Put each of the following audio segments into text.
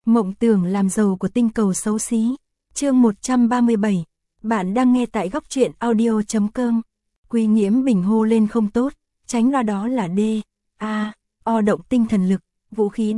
Mộng tưởng làm giàu của tinh cầu xấu xí. Chương 137. Bạn đang nghe tại góc truyện audio.com. Quý Nghiễm Bình hô lên không tốt, tránh ra đó là O động tinh thần lực, vũ khí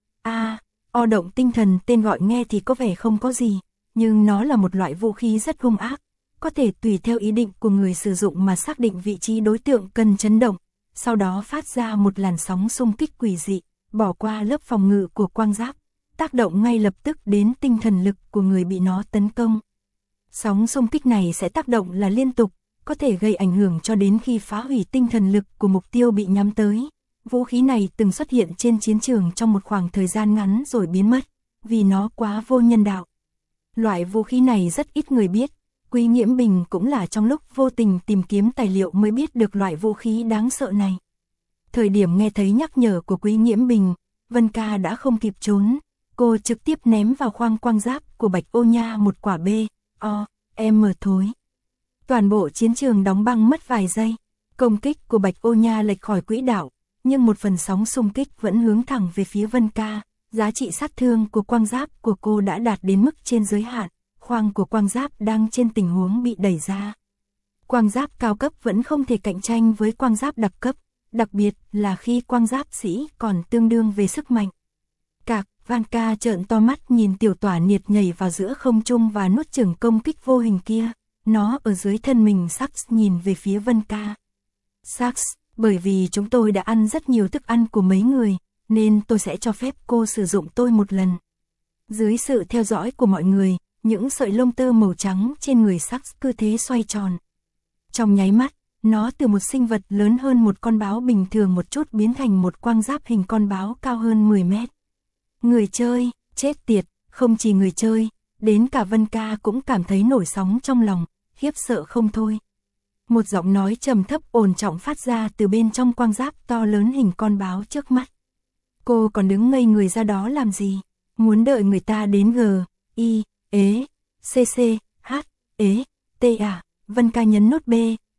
O động tinh thần, tên gọi nghe thì có vẻ không có gì, nhưng nó là một loại vũ khí rất hung ác, có thể tùy theo ý định của người sử dụng mà xác định vị trí đối tượng cần chấn động, sau đó phát ra một làn sóng xung kích quỷ dị, bỏ qua lớp phòng ngự của quang giáp, tác động ngay lập tức đến tinh thần lực của người bị nó tấn công. Sóng xung kích này sẽ tác động là liên tục, có thể gây ảnh hưởng cho đến khi phá hủy tinh thần lực của mục tiêu bị nhắm tới. Vũ khí này từng xuất hiện trên chiến trường trong một khoảng thời gian ngắn rồi biến mất, vì nó quá vô nhân đạo. Loại vũ khí này rất ít người biết, Quý Nghiễm Bình cũng là trong lúc vô tình tìm kiếm tài liệu mới biết được loại vũ khí đáng sợ này. Thời điểm nghe thấy nhắc nhở của Quý Nghiễm Bình, Vân Ca đã không kịp trốn, cô trực tiếp ném vào khoang quang giáp của Bạch Ô Nha một quả M thối. Toàn bộ chiến trường đóng băng mất vài giây, công kích của Bạch Ô Nha lệch khỏi quỹ đạo, nhưng một phần sóng xung kích vẫn hướng thẳng về phía Vân Ca. Giá trị sát thương của quang giáp của cô đã đạt đến mức trên giới hạn, khoang của quang giáp đang trên tình huống bị đẩy ra. Quang giáp cao cấp vẫn không thể cạnh tranh với quang giáp đặc cấp, đặc biệt là khi quang giáp sĩ còn tương đương về sức mạnh. Vân Ca trợn to mắt nhìn tiểu tỏa niệt nhảy vào giữa không trung và nuốt chửng công kích vô hình kia, nó ở dưới thân mình. Sax nhìn về phía Vân Ca. Sax, bởi vì chúng tôi đã ăn rất nhiều thức ăn của mấy người, nên tôi sẽ cho phép cô sử dụng tôi một lần. Dưới sự theo dõi của mọi người, những sợi lông tơ màu trắng trên người Sax cứ thế xoay tròn. Trong nháy mắt, nó từ một sinh vật lớn hơn một con báo bình thường một chút biến thành một quang giáp hình con báo cao hơn 10 mét. Người chơi, chết tiệt, không chỉ người chơi, đến cả Vân Ca cũng cảm thấy nổi sóng trong lòng, khiếp sợ không thôi. Một giọng nói trầm thấp ổn trọng phát ra từ bên trong quang giáp to lớn hình con báo trước mắt. Cô còn đứng ngây người ra đó làm gì? Muốn đợi người ta đến Vân Ca nhấn nốt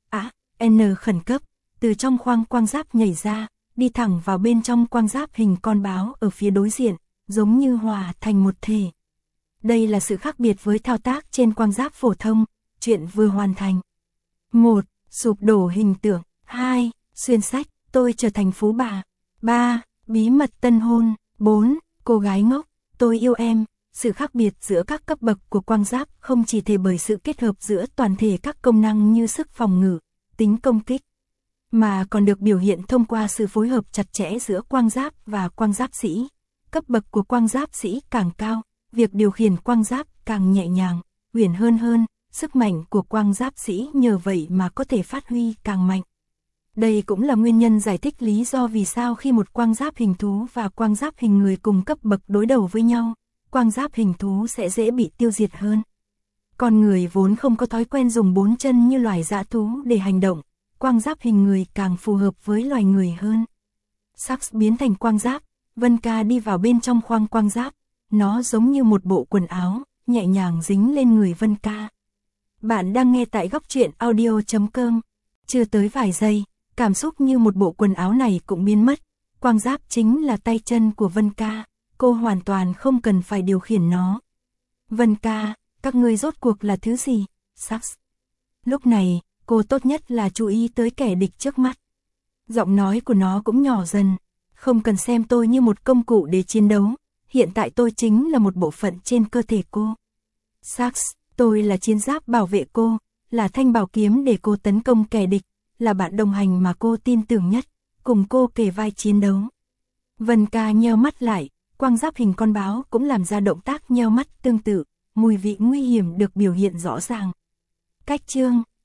N khẩn cấp, từ trong khoang quang giáp nhảy ra, đi thẳng vào bên trong quang giáp hình con báo ở phía đối diện, giống như hòa thành một thể. Đây là sự khác biệt với thao tác trên quang giáp phổ thông, chuyện vừa hoàn thành. 1. Sụp đổ hình tượng. 2. Xuyên sách, tôi trở thành phú bà. 3. Bí mật tân hôn. 4. Cô gái ngốc, tôi yêu em. Sự khác biệt giữa các cấp bậc của quang giáp không chỉ thể bởi sự kết hợp giữa toàn thể các công năng như sức phòng ngự, tính công kích, mà còn được biểu hiện thông qua sự phối hợp chặt chẽ giữa quang giáp và quang giáp sĩ. Cấp bậc của quang giáp sĩ càng cao, việc điều khiển quang giáp càng nhẹ nhàng, uyển hơn, sức mạnh của quang giáp sĩ nhờ vậy mà có thể phát huy càng mạnh. Đây cũng là nguyên nhân giải thích lý do vì sao khi một quang giáp hình thú và quang giáp hình người cùng cấp bậc đối đầu với nhau, quang giáp hình thú sẽ dễ bị tiêu diệt hơn. Con người vốn không có thói quen dùng 4 chân như loài dã thú để hành động, quang giáp hình người càng phù hợp với loài người hơn. Sax biến thành quang giáp, Vân Ca đi vào bên trong khoang quang giáp, nó giống như một bộ quần áo, nhẹ nhàng dính lên người Vân Ca. Bạn đang nghe tại góc truyện audio.com. Chưa tới vài giây, cảm xúc như một bộ quần áo này cũng biến mất, quang giáp chính là tay chân của Vân Ca, cô hoàn toàn không cần phải điều khiển nó. Vân Ca, các ngươi rốt cuộc là thứ gì? Sax. Lúc này, cô tốt nhất là chú ý tới kẻ địch trước mắt. Giọng nói của nó cũng nhỏ dần. Không cần xem tôi như một công cụ để chiến đấu, hiện tại tôi chính là một bộ phận trên cơ thể cô. Sax, tôi là chiến giáp bảo vệ cô, là thanh bảo kiếm để cô tấn công kẻ địch, là bạn đồng hành mà cô tin tưởng nhất, cùng cô kề vai chiến đấu. Vân Ca nheo mắt lại, quang giáp hình con báo cũng làm ra động tác nheo mắt tương tự, mùi vị nguy hiểm được biểu hiện rõ ràng. Cách chương